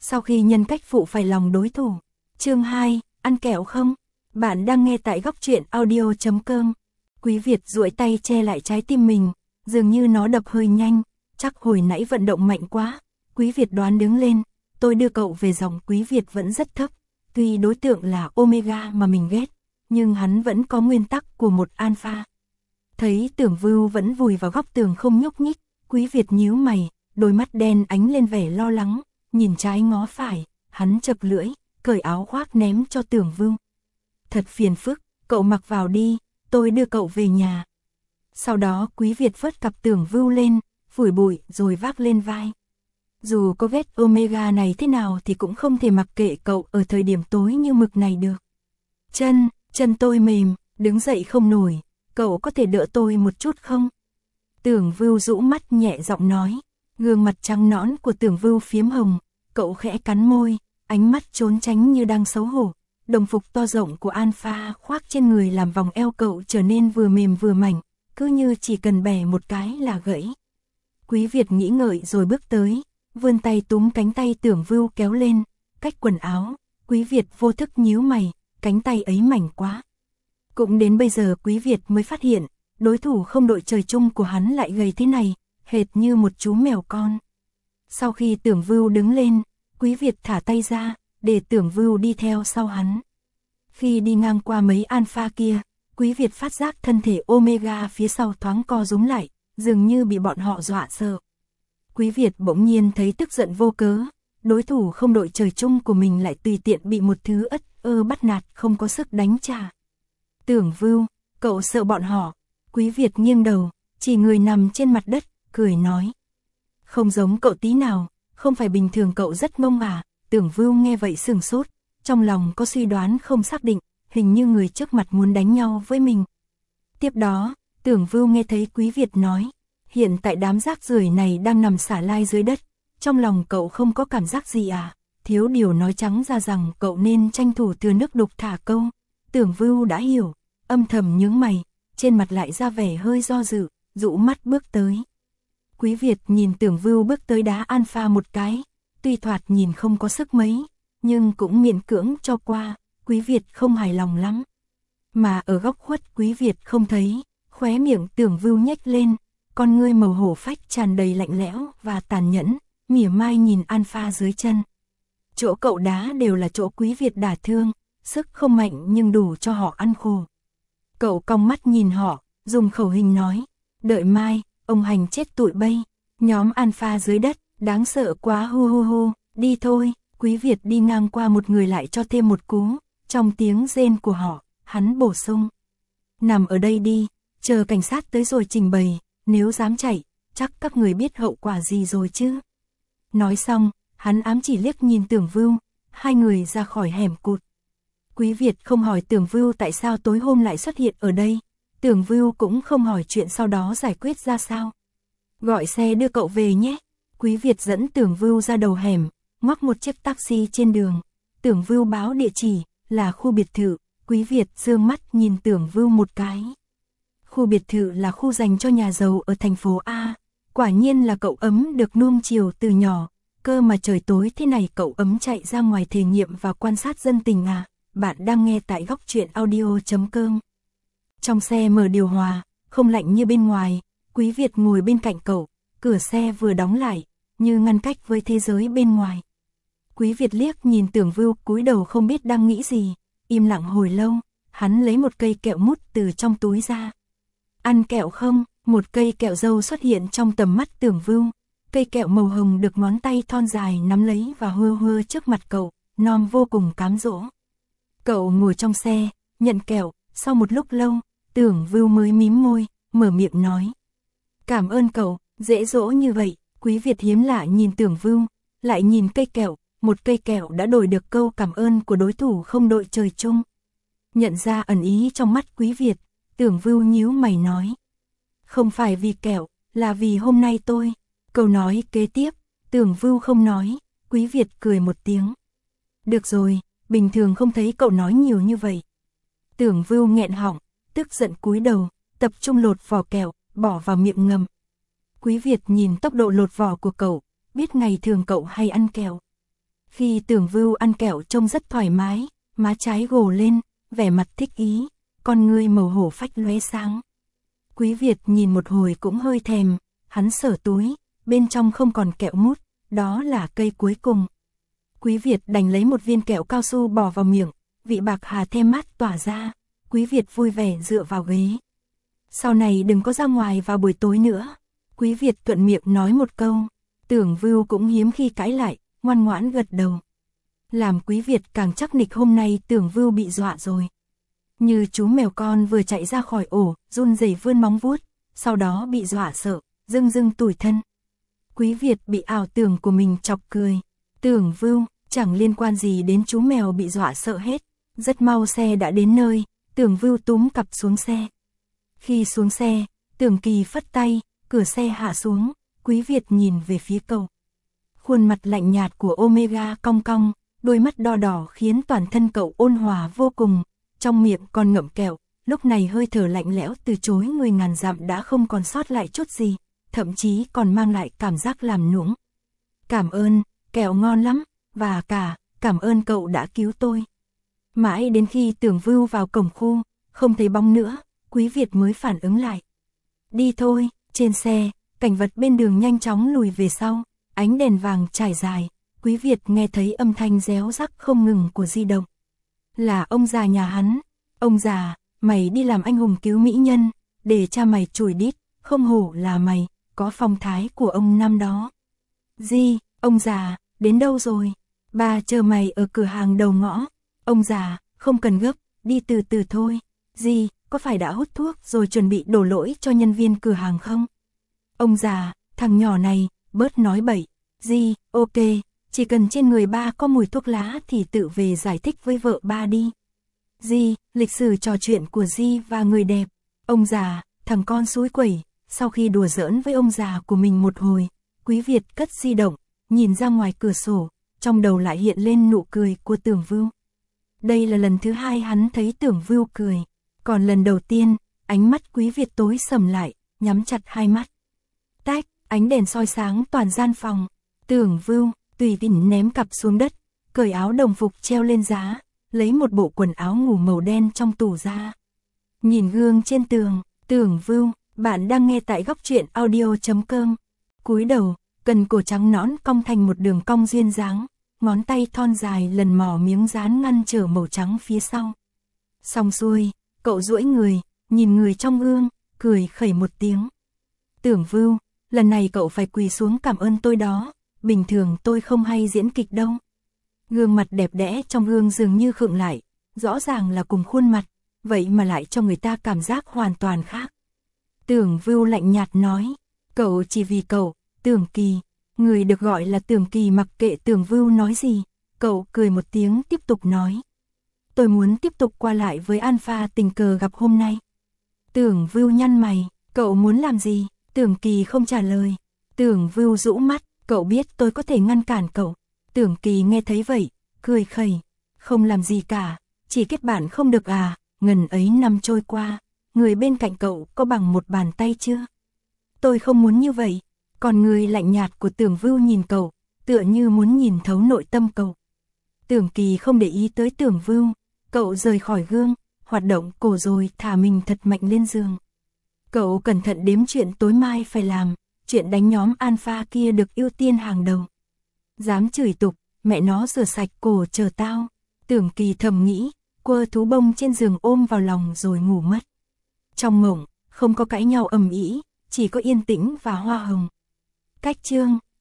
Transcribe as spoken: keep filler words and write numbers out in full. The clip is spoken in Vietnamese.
Sau khi nhân cách phụ phải lòng đối thủ. Chương hai, ăn kẹo không? Bạn đang nghe tại góc truyện audio chấm com. Quý Việt duỗi tay che lại trái tim mình, dường như nó đập hơi nhanh, chắc hồi nãy vận động mạnh quá. Quý Việt đoán đứng lên, tôi đưa cậu về. Giọng Quý Việt vẫn rất thấp, tuy đối tượng là Omega mà mình ghét, nhưng hắn vẫn có nguyên tắc của một alpha. Thấy Tưởng Vưu vẫn vùi vào góc tường không nhúc nhích, Quý Việt nhíu mày, đôi mắt đen ánh lên vẻ lo lắng, nhìn trái ngó phải, hắn chập lưỡi, cởi áo khoác ném cho Tưởng Vưu. Thật phiền phức, cậu mặc vào đi, tôi đưa cậu về nhà. Sau đó Quý Việt vớt cặp Tưởng Vưu lên, phủi bụi rồi vác lên vai. Dù có ghét Omega này thế nào thì cũng không thể mặc kệ cậu ở thời điểm tối như mực này được. Chân, chân tôi mềm, đứng dậy không nổi, cậu có thể đỡ tôi một chút không? Tưởng Vưu rũ mắt nhẹ giọng nói, gương mặt trắng nõn của Tưởng Vưu phiếm hồng, cậu khẽ cắn môi, ánh mắt trốn tránh như đang xấu hổ. Đồng phục to rộng của Alpha khoác trên người làm vòng eo cậu trở nên vừa mềm vừa mảnh, cứ như chỉ cần bẻ một cái là gãy. Quý Việt nghĩ ngợi rồi bước tới, vươn tay túm cánh tay Tưởng Vưu kéo lên, cách quần áo, Quý Việt vô thức nhíu mày, cánh tay ấy mảnh quá. Cũng đến bây giờ Quý Việt mới phát hiện, đối thủ không đội trời chung của hắn lại gầy thế này, hệt như một chú mèo con. Sau khi Tưởng Vưu đứng lên, Quý Việt thả tay ra, để Tưởng Vưu đi theo sau hắn. Khi đi ngang qua mấy alpha kia, Quý Việt phát giác thân thể Omega phía sau thoáng co rúm lại, dường như bị bọn họ dọa sợ. Quý Việt bỗng nhiên thấy tức giận vô cớ, đối thủ không đội trời chung của mình lại tùy tiện bị một thứ ất ơ bắt nạt không có sức đánh trả. Tưởng Vưu, cậu sợ bọn họ? Quý Việt nghiêng đầu, chỉ người nằm trên mặt đất, cười nói. Không giống cậu tí nào, không phải bình thường cậu rất ngông à? Tưởng Vưu nghe vậy sửng sốt, trong lòng có suy đoán không xác định, hình như người trước mặt muốn đánh nhau với mình. Tiếp đó, Tưởng Vưu nghe thấy Quý Việt nói, hiện tại đám rác rưởi này đang nằm xả lai dưới đất, trong lòng cậu không có cảm giác gì à? Thiếu điều nói trắng ra rằng cậu nên tranh thủ thừa nước đục thả câu. Tưởng Vưu đã hiểu, âm thầm nhướng mày, trên mặt lại ra vẻ hơi do dự, rũ mắt bước tới. Quý Việt nhìn Tưởng Vưu bước tới đá alpha một cái, tuy thoạt nhìn không có sức mấy, nhưng cũng miễn cưỡng cho qua, Quý Việt không hài lòng lắm. Mà ở góc khuất Quý Việt không thấy, khóe miệng Tưởng Vưu nhếch lên, con ngươi màu hổ phách tràn đầy lạnh lẽo và tàn nhẫn, mỉa mai nhìn alpha dưới chân. Chỗ cậu đá đều là chỗ Quý Việt đả thương, sức không mạnh nhưng đủ cho họ ăn khổ. Cậu cong mắt nhìn họ, dùng khẩu hình nói, đợi mai, ông hành chết tụi bay, nhóm alpha dưới đất, đáng sợ quá hu hu hu, đi thôi. Quý Việt đi ngang qua một người lại cho thêm một cú, trong tiếng rên của họ, hắn bổ sung. Nằm ở đây đi, chờ cảnh sát tới rồi trình bày, nếu dám chạy, chắc các người biết hậu quả gì rồi chứ. Nói xong, hắn ám chỉ liếc nhìn Tưởng Vưu, hai người ra khỏi hẻm cụt. Quý Việt không hỏi Tưởng Vưu tại sao tối hôm lại xuất hiện ở đây, Tưởng Vưu cũng không hỏi chuyện sau đó giải quyết ra sao. Gọi xe đưa cậu về nhé. Quý Việt dẫn Tưởng Vưu ra đầu hẻm, ngoắc một chiếc taxi trên đường. Tưởng Vưu báo địa chỉ là khu biệt thự, Quý Việt dương mắt nhìn Tưởng Vưu một cái. Khu biệt thự là khu dành cho nhà giàu ở thành phố A, quả nhiên là cậu ấm được nuông chiều từ nhỏ, cơ mà trời tối thế này cậu ấm chạy ra ngoài thể nghiệm và quan sát dân tình à. Bạn đang nghe tại góc truyện audio chấm com. Trong xe mở điều hòa, không lạnh như bên ngoài, Quý Việt ngồi bên cạnh cậu, cửa xe vừa đóng lại, như ngăn cách với thế giới bên ngoài. Quý Việt liếc nhìn Tưởng Vưu cúi đầu không biết đang nghĩ gì, im lặng hồi lâu, hắn lấy một cây kẹo mút từ trong túi ra. Ăn kẹo không? Một cây kẹo dâu xuất hiện trong tầm mắt Tưởng Vưu, cây kẹo màu hồng được ngón tay thon dài nắm lấy và hơ hơ trước mặt cậu, non vô cùng cám dỗ. Cậu ngồi trong xe, nhận kẹo, sau một lúc lâu, Tưởng Vưu mới mím môi, mở miệng nói. Cảm ơn cậu, dễ dỗ như vậy. Quý Việt hiếm lạ nhìn Tưởng Vưu, lại nhìn cây kẹo, một cây kẹo đã đổi được câu cảm ơn của đối thủ không đội trời chung. Nhận ra ẩn ý trong mắt Quý Việt, Tưởng Vưu nhíu mày nói. Không phải vì kẹo, là vì hôm nay tôi. Câu nói kế tiếp, Tưởng Vưu không nói, Quý Việt cười một tiếng. Được rồi, bình thường không thấy cậu nói nhiều như vậy. Tưởng Vưu nghẹn họng, tức giận cúi đầu, tập trung lột vỏ kẹo, bỏ vào miệng ngầm. Quý Việt nhìn tốc độ lột vỏ của cậu, biết ngày thường cậu hay ăn kẹo. Khi Tưởng Vưu ăn kẹo trông rất thoải mái, má trái gồ lên, vẻ mặt thích ý, con ngươi màu hổ phách lóe sáng. Quý Việt nhìn một hồi cũng hơi thèm, hắn sờ túi, bên trong không còn kẹo mút, đó là cây cuối cùng. Quý Việt đành lấy một viên kẹo cao su bỏ vào miệng, vị bạc hà thêm mát tỏa ra, Quý Việt vui vẻ dựa vào ghế. Sau này đừng có ra ngoài vào buổi tối nữa. Quý Việt thuận miệng nói một câu, Tưởng Vưu cũng hiếm khi cãi lại, ngoan ngoãn gật đầu. Làm Quý Việt càng chắc nịch hôm nay Tưởng Vưu bị dọa rồi. Như chú mèo con vừa chạy ra khỏi ổ, run rẩy vươn móng vuốt, sau đó bị dọa sợ, rưng rưng tủi thân. Quý Việt bị ảo tưởng của mình chọc cười. Tưởng Vưu, chẳng liên quan gì đến chú mèo bị dọa sợ hết. Rất mau xe đã đến nơi, Tưởng Vưu túm cặp xuống xe. Khi xuống xe, Tưởng Kỳ phất tay, cửa xe hạ xuống, Quý Việt nhìn về phía cậu. Khuôn mặt lạnh nhạt của Omega cong cong, đôi mắt đỏ đỏ khiến toàn thân cậu ôn hòa vô cùng, trong miệng còn ngậm kẹo, lúc này hơi thở lạnh lẽo từ chối người ngàn dặm đã không còn sót lại chút gì, thậm chí còn mang lại cảm giác làm nũng. Cảm ơn, kẹo ngon lắm, và cả, cảm ơn cậu đã cứu tôi. Mãi đến khi Tưởng Vưu vào cổng khu, không thấy bóng nữa, Quý Việt mới phản ứng lại. Đi thôi, trên xe, cảnh vật bên đường nhanh chóng lùi về sau, ánh đèn vàng trải dài, Quý Việt nghe thấy âm thanh réo rắc không ngừng của di động. Là ông già nhà hắn, ông già, mày đi làm anh hùng cứu mỹ nhân, để cha mày chùi đít, không hổ là mày, có phong thái của ông năm đó. Di, ông già, đến đâu rồi? Ba chờ mày ở cửa hàng đầu ngõ. Ông già, không cần gấp, đi từ từ thôi. Di, có phải đã hút thuốc rồi chuẩn bị đổ lỗi cho nhân viên cửa hàng không? Ông già, thằng nhỏ này, bớt nói bậy. Di, ok, chỉ cần trên người ba có mùi thuốc lá thì tự về giải thích với vợ ba đi. Di, lịch sử trò chuyện của Di và người đẹp. Ông già, thằng con xúi quẩy. Sau khi đùa giỡn với ông già của mình một hồi, Quý Việt cất di động, nhìn ra ngoài cửa sổ, trong đầu lại hiện lên nụ cười của Tưởng Vưu. Đây là lần thứ hai hắn thấy Tưởng Vưu cười, còn lần đầu tiên, ánh mắt Quý Việt tối sầm lại, nhắm chặt hai mắt. Tách, ánh đèn soi sáng toàn gian phòng. Tưởng Vưu tùy tiện ném cặp xuống đất, cởi áo đồng phục treo lên giá, lấy một bộ quần áo ngủ màu đen trong tủ ra. Nhìn gương trên tường, Tưởng Vưu, bạn đang nghe tại góc truyện audio chấm com. Cúi đầu, cần cổ trắng nõn cong thành một đường cong duyên dáng, ngón tay thon dài lần mò miếng dán ngăn trở màu trắng phía sau. Xong xuôi, cậu duỗi người, nhìn người trong gương, cười khẩy một tiếng. Tưởng Vưu, lần này cậu phải quỳ xuống cảm ơn tôi đó, bình thường tôi không hay diễn kịch đâu. Gương mặt đẹp đẽ trong gương dường như khựng lại, rõ ràng là cùng khuôn mặt, vậy mà lại cho người ta cảm giác hoàn toàn khác. Tưởng Vưu lạnh nhạt nói, cậu chỉ vì cậu, Tưởng Kỳ. Người được gọi là Tưởng Kỳ mặc kệ Tưởng Vưu nói gì, cậu cười một tiếng tiếp tục nói. Tôi muốn tiếp tục qua lại với Alpha tình cờ gặp hôm nay. Tưởng Vưu nhăn mày, cậu muốn làm gì? Tưởng Kỳ không trả lời. Tưởng Vưu rũ mắt, cậu biết tôi có thể ngăn cản cậu. Tưởng Kỳ nghe thấy vậy, cười khẩy, không làm gì cả, chỉ kết bạn không được à, ngần ấy năm trôi qua, người bên cạnh cậu có bằng một bàn tay chưa? Tôi không muốn như vậy. Còn người lạnh nhạt của Tưởng Vưu nhìn cậu, tựa như muốn nhìn thấu nội tâm cậu. Tưởng Kỳ không để ý tới Tưởng Vưu, cậu rời khỏi gương, hoạt động cổ rồi thả mình thật mạnh lên giường. Cậu cẩn thận đếm chuyện tối mai phải làm, chuyện đánh nhóm Alpha kia được ưu tiên hàng đầu. Dám chửi tục, mẹ nó rửa sạch cổ chờ tao. Tưởng Kỳ thầm nghĩ, quơ thú bông trên giường ôm vào lòng rồi ngủ mất. Trong mộng, không có cãi nhau ầm ĩ, chỉ có yên tĩnh và hoa hồng. Cách chương